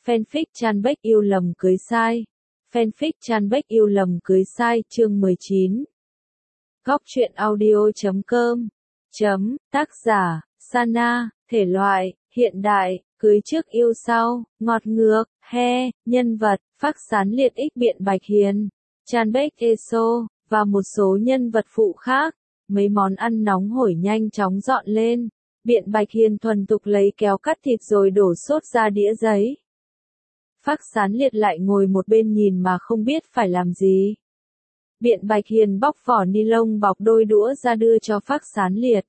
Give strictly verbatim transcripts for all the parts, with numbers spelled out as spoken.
Fanfic Chan Bếch yêu lầm cưới sai. Fanfic Chan Bếch yêu lầm cưới sai chương mười chín. Góc truyện audio chấm com. Chấm, tác giả, Sana, thể loại, hiện đại, cưới trước yêu sau, ngọt ngược, he, nhân vật, phác sán liệt ích biện Bạch Hiền, Chan Bếch Eso, và một số nhân vật phụ khác. Mấy món ăn nóng hổi nhanh chóng dọn lên. Biện Bạch Hiền thuần thục lấy kéo cắt thịt rồi đổ sốt ra đĩa giấy. Phác sán liệt lại ngồi một bên nhìn mà không biết phải làm gì. Biện Bạch Hiền bóc vỏ ni lông bọc đôi đũa ra đưa cho phác sán liệt.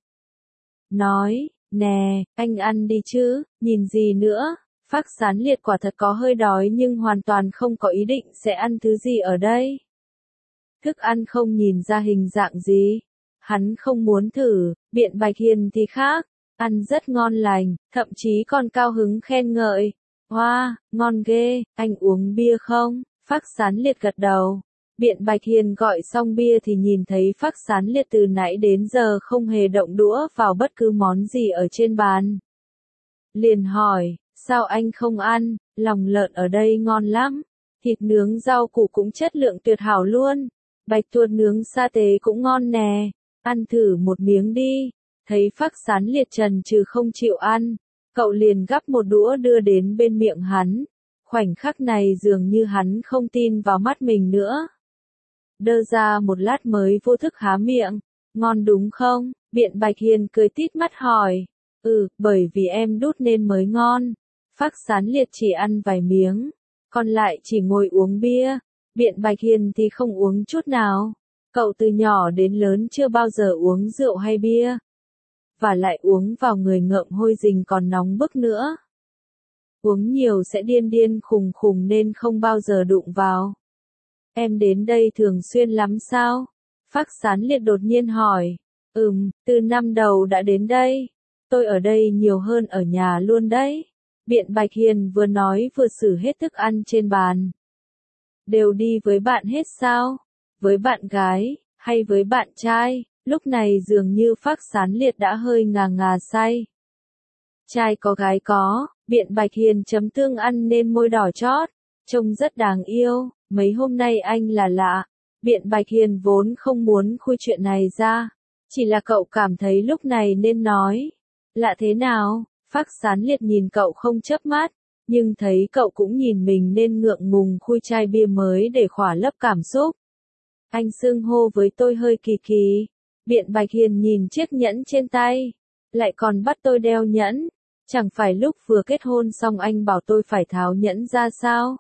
Nói, nè, anh ăn đi chứ, nhìn gì nữa. Phác sán liệt quả thật có hơi đói nhưng hoàn toàn không có ý định sẽ ăn thứ gì ở đây. Thức ăn không nhìn ra hình dạng gì. Hắn không muốn thử, Biện Bạch Hiền thì khác. Ăn rất ngon lành, thậm chí còn cao hứng khen ngợi. Hoa, wow, ngon ghê, anh uống bia không? Phác sán liệt gật đầu. Biện Bạch Hiền gọi xong bia thì nhìn thấy phác sán liệt từ nãy đến giờ không hề động đũa vào bất cứ món gì ở trên bàn. Liền hỏi, sao anh không ăn, lòng lợn ở đây ngon lắm. Thịt nướng rau củ cũng chất lượng tuyệt hảo luôn. Bạch tuộc nướng sa tế cũng ngon nè. Ăn thử một miếng đi. Thấy phác sán liệt trần trừ không chịu ăn. Cậu liền gắp một đũa đưa đến bên miệng hắn. Khoảnh khắc này dường như hắn không tin vào mắt mình nữa. Đơ ra một lát mới vô thức há miệng. Ngon đúng không? Biện Bạch Hiền cười tít mắt hỏi. Ừ, bởi vì em đút nên mới ngon. Phác sán liệt chỉ ăn vài miếng. Còn lại chỉ ngồi uống bia. Biện Bạch Hiền thì không uống chút nào. Cậu từ nhỏ đến lớn chưa bao giờ uống rượu hay bia. Và lại uống vào người ngợm hôi rình còn nóng bức nữa. Uống nhiều sẽ điên điên khùng khùng nên không bao giờ đụng vào. Em đến đây thường xuyên lắm sao? Phác sán liệt đột nhiên hỏi. Ừm, từ năm đầu đã đến đây. Tôi ở đây nhiều hơn ở nhà luôn đấy. Biện Bạch Hiền vừa nói vừa xử hết thức ăn trên bàn. Đều đi với bạn hết sao? Với bạn gái, hay với bạn trai? Lúc này dường như phác sán liệt đã hơi ngà ngà say. Trai có gái có, Biện Bạch Hiền chấm tương ăn nên môi đỏ chót. Trông rất đáng yêu, mấy hôm nay anh là lạ. Biện Bạch Hiền vốn không muốn khui chuyện này ra. Chỉ là cậu cảm thấy lúc này nên nói. Lạ thế nào? Phác sán liệt nhìn cậu không chớp mắt. Nhưng thấy cậu cũng nhìn mình nên ngượng ngùng khui chai bia mới để khỏa lấp cảm xúc. Anh xưng hô với tôi hơi kỳ kỳ. Biện Bạch Hiền nhìn chiếc nhẫn trên tay. Lại còn bắt tôi đeo nhẫn. Chẳng phải lúc vừa kết hôn xong anh bảo tôi phải tháo nhẫn ra sao?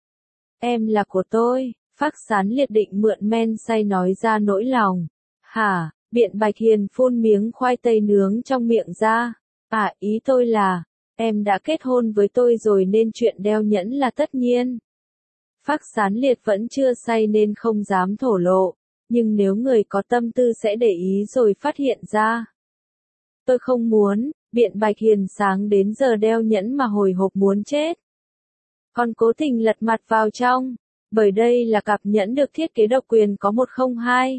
Em là của tôi. Phác sán liệt định mượn men say nói ra nỗi lòng. Hả? Biện Bạch Hiền phun miếng khoai tây nướng trong miệng ra. À, ý tôi là, em đã kết hôn với tôi rồi nên chuyện đeo nhẫn là tất nhiên. Phác sán liệt vẫn chưa say nên không dám thổ lộ. Nhưng nếu người có tâm tư sẽ để ý rồi phát hiện ra. Tôi không muốn, Biện Bạch Hiền sáng đến giờ đeo nhẫn mà hồi hộp muốn chết. Còn cố tình lật mặt vào trong, bởi đây là cặp nhẫn được thiết kế độc quyền có một không hai.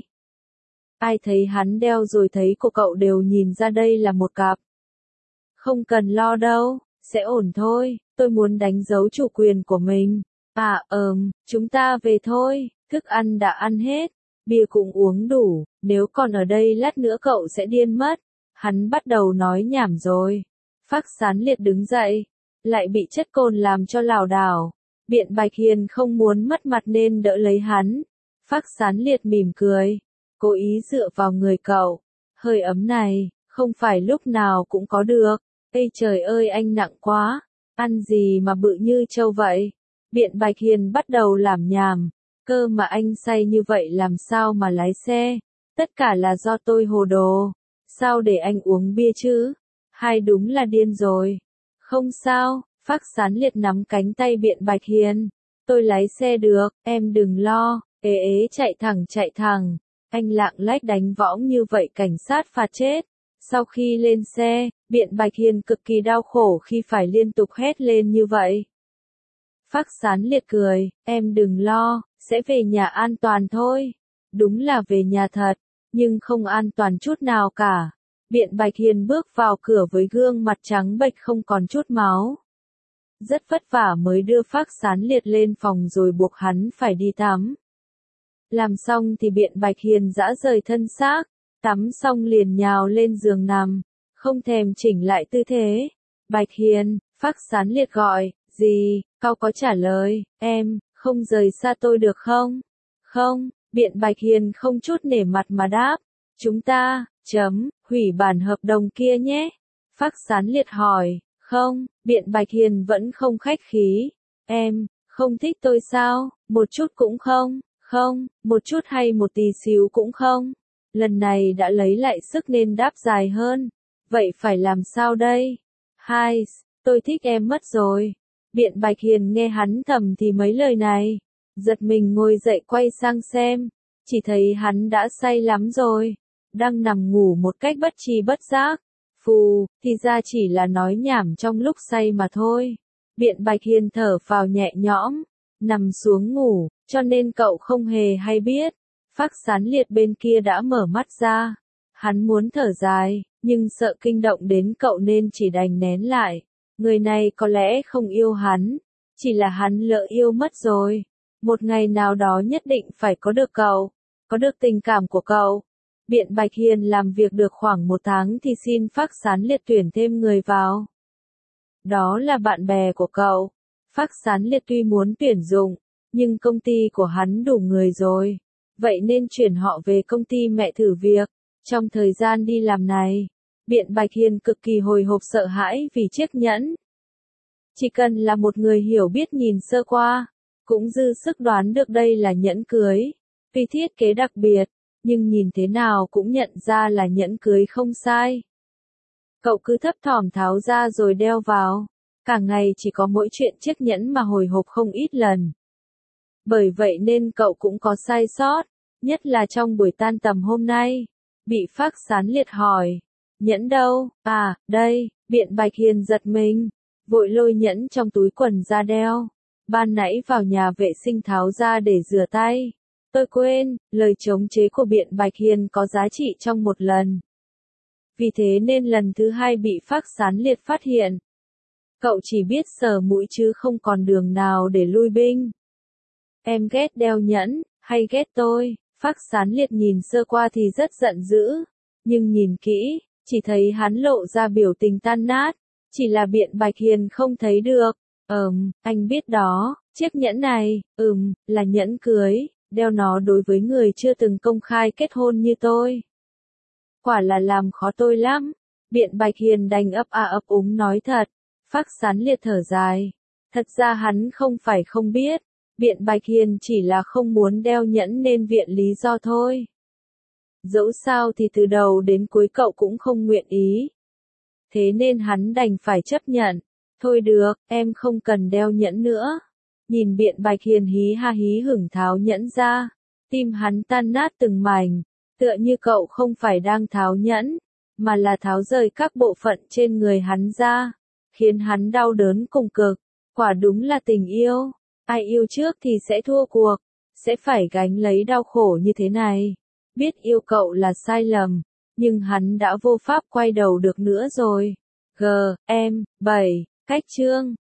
Ai thấy hắn đeo rồi thấy của cậu đều nhìn ra đây là một cặp. Không cần lo đâu, sẽ ổn thôi, tôi muốn đánh dấu chủ quyền của mình. À, ờm, chúng ta về thôi, thức ăn đã ăn hết. Bia cũng uống đủ, nếu còn ở đây lát nữa cậu sẽ điên mất. Hắn bắt đầu nói nhảm rồi. Phác sán liệt đứng dậy, lại bị chất cồn làm cho lảo đảo. Biện Bạch Hiền không muốn mất mặt nên đỡ lấy hắn. Phác sán liệt mỉm cười, cố ý dựa vào người cậu. Hơi ấm này, không phải lúc nào cũng có được. Ây trời ơi anh nặng quá, ăn gì mà bự như trâu vậy. Biện Bạch Hiền bắt đầu làm nhảm. Cơ mà anh say như vậy làm sao mà lái xe? Tất cả là do tôi hồ đồ. Sao để anh uống bia chứ? Hai đúng là điên rồi. Không sao, phác sán liệt nắm cánh tay Biện Bạch Hiền. Tôi lái xe được, em đừng lo, ế ế chạy thẳng chạy thẳng. Anh lạng lách đánh võng như vậy cảnh sát phạt chết. Sau khi lên xe, Biện Bạch Hiền cực kỳ đau khổ khi phải liên tục hét lên như vậy. Phác sán liệt cười, em đừng lo, sẽ về nhà an toàn thôi. Đúng là về nhà thật, nhưng không an toàn chút nào cả. Biện Bạch Hiền bước vào cửa với gương mặt trắng bệch không còn chút máu. rất vất vả mới đưa Phác Sán Liệt lên phòng rồi buộc hắn phải đi tắm. Làm xong thì Biện Bạch Hiền dã rời thân xác, tắm xong liền nhào lên giường nằm, không thèm chỉnh lại tư thế. Bạch Hiền, Phác Sán Liệt gọi, gì, Cao có trả lời, em, không rời xa tôi được không? Không, Biện Bạch Hiền không chút nể mặt mà đáp, chúng ta, chấm, hủy bản hợp đồng kia nhé. Phác Sán Liệt hỏi, không, Biện Bạch Hiền vẫn không khách khí, em, không thích tôi sao, một chút cũng không, không, một chút hay một tí xíu cũng không. Lần này đã lấy lại sức nên đáp dài hơn, vậy phải làm sao đây? Hai, tôi thích em mất rồi. Biện Bạch Hiền nghe hắn thầm thì mấy lời này, giật mình ngồi dậy quay sang xem, chỉ thấy hắn đã say lắm rồi, đang nằm ngủ một cách bất tri bất giác. Phù, thì ra chỉ là nói nhảm trong lúc say mà thôi. Biện Bạch Hiền thở phào nhẹ nhõm, nằm xuống ngủ, cho nên cậu không hề hay biết. Phác Sán Liệt bên kia đã mở mắt ra, hắn muốn thở dài, nhưng sợ kinh động đến cậu nên chỉ đành nén lại. Người này có lẽ không yêu hắn, chỉ là hắn lỡ yêu mất rồi. Một ngày nào đó nhất định phải có được cậu, có được tình cảm của cậu. Biện Bạch Hiền làm việc được khoảng một tháng thì xin Phác Sán Liệt tuyển thêm người vào. Đó là bạn bè của cậu. Phác Sán Liệt tuy muốn tuyển dụng, nhưng công ty của hắn đủ người rồi. Vậy nên chuyển họ về công ty mẹ thử việc. Trong thời gian đi làm này, Biện Bạch Hiền cực kỳ hồi hộp sợ hãi vì chiếc nhẫn. Chỉ cần là một người hiểu biết nhìn sơ qua, cũng dư sức đoán được đây là nhẫn cưới. Tuy thiết kế đặc biệt, nhưng nhìn thế nào cũng nhận ra là nhẫn cưới không sai. Cậu cứ thấp thỏm tháo ra rồi đeo vào. Cả ngày chỉ có mỗi chuyện chiếc nhẫn mà hồi hộp không ít lần. Bởi vậy nên cậu cũng có sai sót, nhất là trong buổi tan tầm hôm nay. Bị Phác Sán Liệt hỏi, nhẫn đâu? À, đây. Biện Bạch Hiền giật mình, vội lôi nhẫn trong túi quần ra đeo. Ban nãy vào nhà vệ sinh tháo ra để rửa tay. Tôi quên, lời chống chế của Biện Bạch Hiền có giá trị trong một lần. Vì thế nên lần thứ hai bị Phác Sán Liệt phát hiện. Cậu chỉ biết sờ mũi chứ không còn đường nào để lui binh. Em ghét đeo nhẫn, hay ghét tôi? Phác Sán Liệt nhìn sơ qua thì rất giận dữ, nhưng nhìn kỹ, chỉ thấy hắn lộ ra biểu tình tan nát, chỉ là Biện Bạch Hiền không thấy được. Ừm, anh biết đó, chiếc nhẫn này, ừm, là nhẫn cưới, đeo nó đối với người chưa từng công khai kết hôn như tôi. Quả là làm khó tôi lắm. Biện Bạch Hiền đành ấp a ấp úng nói thật. Phác Sán Liệt thở dài. Thật ra hắn không phải không biết. Biện Bạch Hiền chỉ là không muốn đeo nhẫn nên viện lý do thôi. Dẫu sao thì từ đầu đến cuối cậu cũng không nguyện ý. Thế nên hắn đành phải chấp nhận. Thôi được, em không cần đeo nhẫn nữa. Nhìn Biện Bạch Hiền hí ha hí hửng tháo nhẫn ra. Tim hắn tan nát từng mảnh. Tựa như cậu không phải đang tháo nhẫn, mà là tháo rời các bộ phận trên người hắn ra, khiến hắn đau đớn cùng cực. Quả đúng là tình yêu. Ai yêu trước thì sẽ thua cuộc, sẽ phải gánh lấy đau khổ như thế này. Biết yêu cậu là sai lầm, nhưng hắn đã vô pháp quay đầu được nữa rồi. G, em, bảy, cách chương.